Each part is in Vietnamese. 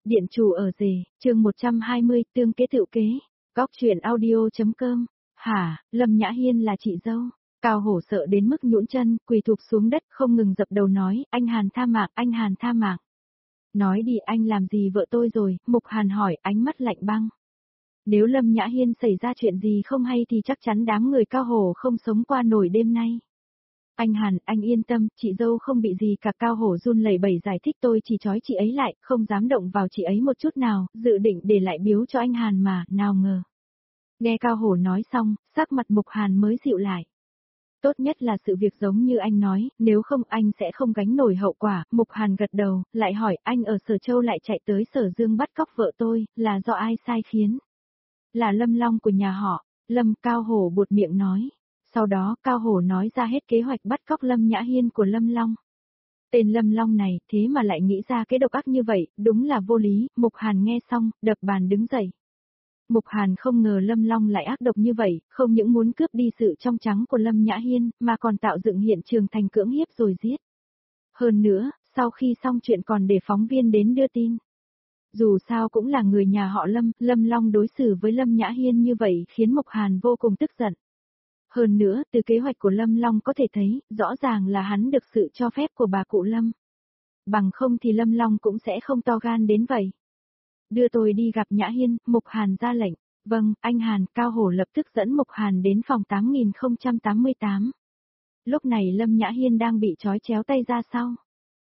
Điện chủ ở rể, chương 120, tương kế tựu kế. Góc truyện audio.com. Hả, Lâm Nhã Hiên là chị dâu. Cao Hổ sợ đến mức nhũn chân, quỳ thụp xuống đất không ngừng dập đầu nói, anh Hàn tha mạng, anh Hàn tha mạng. Nói đi, anh làm gì vợ tôi rồi? Mục Hàn hỏi, ánh mắt lạnh băng. Nếu Lâm Nhã Hiên xảy ra chuyện gì không hay thì chắc chắn đám người Cao Hổ không sống qua nổi đêm nay. Anh Hàn, anh yên tâm, chị dâu không bị gì cả. Cao Hổ run lẩy bẩy giải thích, tôi chỉ trói chị ấy lại, không dám động vào chị ấy một chút nào, dự định để lại biếu cho anh Hàn mà, nào ngờ. Nghe Cao Hổ nói xong, sắc mặt Mục Hàn mới dịu lại. Tốt nhất là sự việc giống như anh nói, nếu không anh sẽ không gánh nổi hậu quả. Mục Hàn gật đầu, lại hỏi, anh ở Sở Châu lại chạy tới Sở Dương bắt cóc vợ tôi, là do ai sai khiến? Là Lâm Long của nhà họ. Lâm. Cao Hổ buột miệng nói. Sau đó, Cao Hổ nói ra hết kế hoạch bắt cóc Lâm Nhã Hiên của Lâm Long. Tên Lâm Long này, thế mà lại nghĩ ra cái độc ác như vậy, đúng là vô lý. Mục Hàn nghe xong, đập bàn đứng dậy. Mục Hàn không ngờ Lâm Long lại ác độc như vậy, không những muốn cướp đi sự trong trắng của Lâm Nhã Hiên, mà còn tạo dựng hiện trường thành cưỡng hiếp rồi giết. Hơn nữa, sau khi xong chuyện còn để phóng viên đến đưa tin. Dù sao cũng là người nhà họ Lâm, Lâm Long đối xử với Lâm Nhã Hiên như vậy khiến Mục Hàn vô cùng tức giận. Hơn nữa, từ kế hoạch của Lâm Long có thể thấy, rõ ràng là hắn được sự cho phép của bà cụ Lâm. Bằng không thì Lâm Long cũng sẽ không to gan đến vậy. Đưa tôi đi gặp Nhã Hiên, Mục Hàn ra lệnh. Vâng, anh Hàn. Cao Hổ lập tức dẫn Mục Hàn đến phòng 8088. Lúc này Lâm Nhã Hiên đang bị trói chéo tay ra sau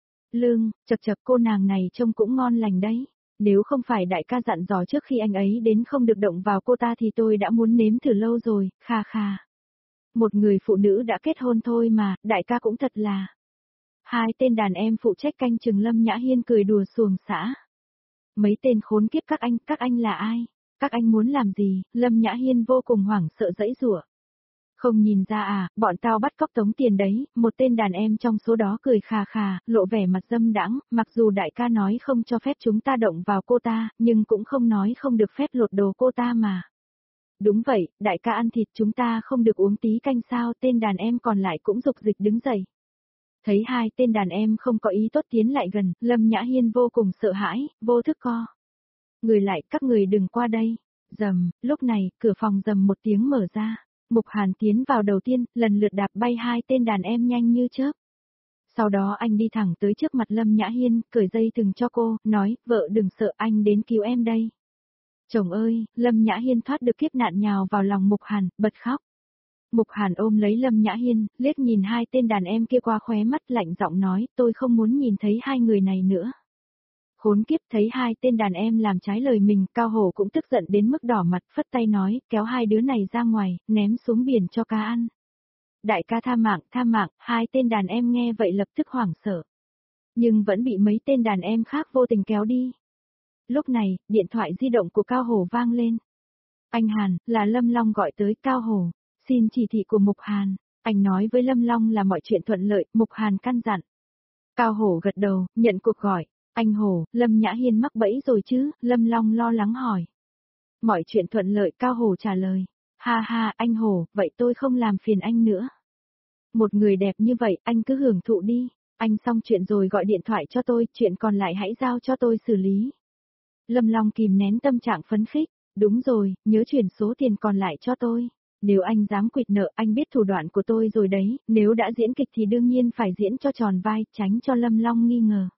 lưng, chật chật, cô nàng này trông cũng ngon lành đấy. Nếu không phải đại ca dặn dò trước khi anh ấy đến không được động vào cô ta thì tôi đã muốn nếm thử lâu rồi, kha kha. Một người phụ nữ đã kết hôn thôi mà, đại ca cũng thật là. Hai tên đàn em phụ trách canh chừng Lâm Nhã Hiên cười đùa xuồng xã. Mấy tên khốn kiếp, các anh là ai? Các anh muốn làm gì? Lâm Nhã Hiên vô cùng hoảng sợ giãy giụa. Không nhìn ra à, bọn tao bắt cóc tống tiền đấy. Một tên đàn em trong số đó cười khà khà, lộ vẻ mặt dâm đãng. Mặc dù đại ca nói không cho phép chúng ta động vào cô ta, nhưng cũng không nói không được phép lột đồ cô ta mà. Đúng vậy, đại ca ăn thịt chúng ta không được uống tí canh sao? Tên đàn em còn lại cũng rục dịch đứng dậy. Thấy hai tên đàn em không có ý tốt tiến lại gần, Lâm Nhã Hiên vô cùng sợ hãi, vô thức co. Người lại, các người đừng qua đây. Rầm, lúc này, cửa phòng rầm một tiếng mở ra. Mục Hàn tiến vào đầu tiên, lần lượt đạp bay hai tên đàn em nhanh như chớp. Sau đó anh đi thẳng tới trước mặt Lâm Nhã Hiên, cởi dây thừng cho cô, nói, vợ đừng sợ, anh đến cứu em đây. Chồng ơi, Lâm Nhã Hiên thoát được kiếp nạn nhào vào lòng Mục Hàn, bật khóc. Mục Hàn ôm lấy Lâm Nhã Hiên, liếc nhìn hai tên đàn em kia qua khóe mắt, lạnh giọng nói, tôi không muốn nhìn thấy hai người này nữa. Khốn kiếp, thấy hai tên đàn em làm trái lời mình, Cao Hổ cũng tức giận đến mức đỏ mặt, phất tay nói, kéo hai đứa này ra ngoài, ném xuống biển cho cá ăn. Đại ca tha mạng, hai tên đàn em nghe vậy lập tức hoảng sợ. Nhưng vẫn bị mấy tên đàn em khác vô tình kéo đi. Lúc này, điện thoại di động của Cao Hổ vang lên. Anh Hàn, là Lâm Long gọi tới. Cao Hổ, xin chỉ thị của Mục Hàn. Anh nói với Lâm Long là mọi chuyện thuận lợi, Mục Hàn căn dặn. Cao Hổ gật đầu, nhận cuộc gọi. Anh Hổ, Lâm Nhã Hiên mắc bẫy rồi chứ? Lâm Long lo lắng hỏi. Mọi chuyện thuận lợi, Cao Hổ trả lời. Ha ha, anh Hổ, vậy tôi không làm phiền anh nữa. Một người đẹp như vậy, anh cứ hưởng thụ đi. Anh xong chuyện rồi gọi điện thoại cho tôi, chuyện còn lại hãy giao cho tôi xử lý. Lâm Long kìm nén tâm trạng phấn khích. Đúng rồi, nhớ chuyển số tiền còn lại cho tôi. Nếu anh dám quỵt nợ, anh biết thủ đoạn của tôi rồi đấy, nếu đã diễn kịch thì đương nhiên phải diễn cho tròn vai, tránh cho Lâm Long nghi ngờ.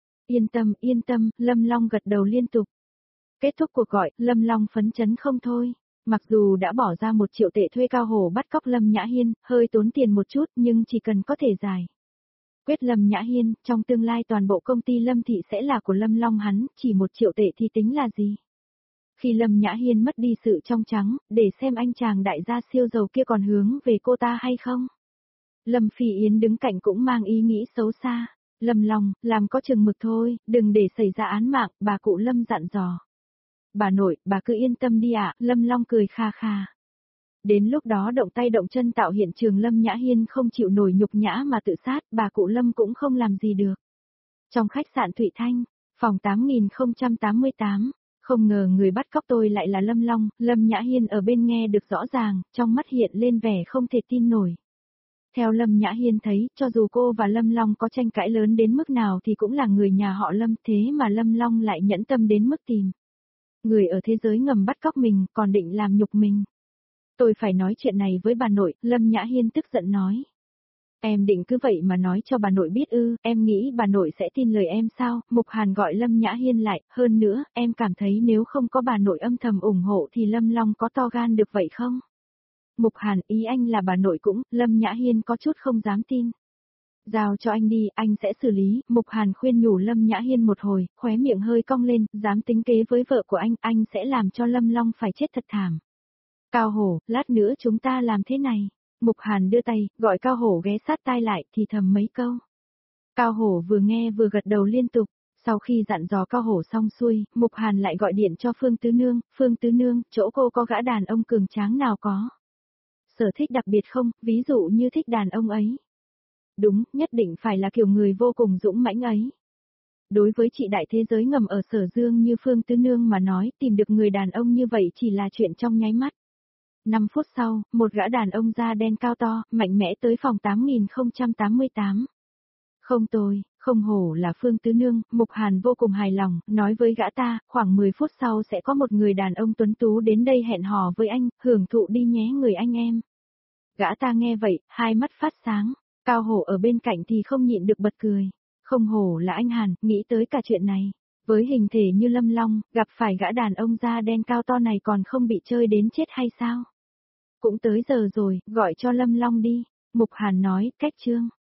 Yên tâm, Lâm Long gật đầu liên tục. Kết thúc cuộc gọi, Lâm Long phấn chấn không thôi. Mặc dù đã bỏ ra 1 triệu tệ thuê Cao Hổ bắt cóc Lâm Nhã Hiên, hơi tốn tiền một chút nhưng chỉ cần có thể giải quyết Lâm Nhã Hiên, trong tương lai toàn bộ công ty Lâm Thị sẽ là của Lâm Long hắn, chỉ 1 triệu tệ thì tính là gì. Khi Lâm Nhã Hiên mất đi sự trong trắng, để xem anh chàng đại gia siêu giàu kia còn hướng về cô ta hay không. Lâm Phi Yến đứng cạnh cũng mang ý nghĩ xấu xa. Lâm Long, làm có chừng mực thôi, đừng để xảy ra án mạng, bà cụ Lâm dặn dò. Bà nội, bà cứ yên tâm đi ạ. Lâm Long cười kha kha. Đến lúc đó động tay động chân tạo hiện trường Lâm Nhã Hiên không chịu nổi nhục nhã mà tự sát, bà cụ Lâm cũng không làm gì được. Trong khách sạn Thụy Thanh, phòng 8088, không ngờ người bắt cóc tôi lại là Lâm Long. Lâm Nhã Hiên ở bên nghe được rõ ràng, trong mắt hiện lên vẻ không thể tin nổi. Theo Lâm Nhã Hiên thấy, cho dù cô và Lâm Long có tranh cãi lớn đến mức nào thì cũng là người nhà họ Lâm, thế mà Lâm Long lại nhẫn tâm đến mức tìm người ở thế giới ngầm bắt cóc mình, còn định làm nhục mình. Tôi phải nói chuyện này với bà nội, Lâm Nhã Hiên tức giận nói. Em định cứ vậy mà nói cho bà nội biết ư, em nghĩ bà nội sẽ tin lời em sao? Mục Hàn gọi Lâm Nhã Hiên lại, hơn nữa, em cảm thấy nếu không có bà nội âm thầm ủng hộ thì Lâm Long có to gan được vậy không? Mục Hàn, ý anh là bà nội cũng, Lâm Nhã Hiên có chút không dám tin. Giao cho anh đi, anh sẽ xử lý, Mục Hàn khuyên nhủ Lâm Nhã Hiên một hồi, khóe miệng hơi cong lên, dám tính kế với vợ của anh sẽ làm cho Lâm Long phải chết thật thảm. Cao Hổ, lát nữa chúng ta làm thế này. Mục Hàn đưa tay, gọi Cao Hổ ghé sát tai lại thì thầm mấy câu. Cao Hổ vừa nghe vừa gật đầu liên tục. Sau khi dặn dò Cao Hổ xong xuôi, Mục Hàn lại gọi điện cho Phương Tứ Nương, chỗ cô có gã đàn ông cường tráng nào có sở thích đặc biệt không, ví dụ như thích đàn ông ấy. Đúng, nhất định phải là kiểu người vô cùng dũng mãnh ấy. Đối với chị đại thế giới ngầm ở Sở Dương như Phương Tứ Nương mà nói, tìm được người đàn ông như vậy chỉ là chuyện trong nháy mắt. 5 phút sau, một gã đàn ông da đen cao to, mạnh mẽ tới phòng 8088. Không tồi, không hổ là Phương Tứ Nương, Mục Hàn vô cùng hài lòng, nói với gã ta, khoảng 10 phút sau sẽ có một người đàn ông tuấn tú đến đây hẹn hò với anh, hưởng thụ đi nhé người anh em. Gã ta nghe vậy, hai mắt phát sáng, Cao Hổ ở bên cạnh thì không nhịn được bật cười. Không hổ là anh Hàn, nghĩ tới cả chuyện này. Với hình thể như Lâm Long, gặp phải gã đàn ông da đen cao to này còn không bị chơi đến chết hay sao? Cũng tới giờ rồi, gọi cho Lâm Long đi. Mục Hàn nói, cách chương.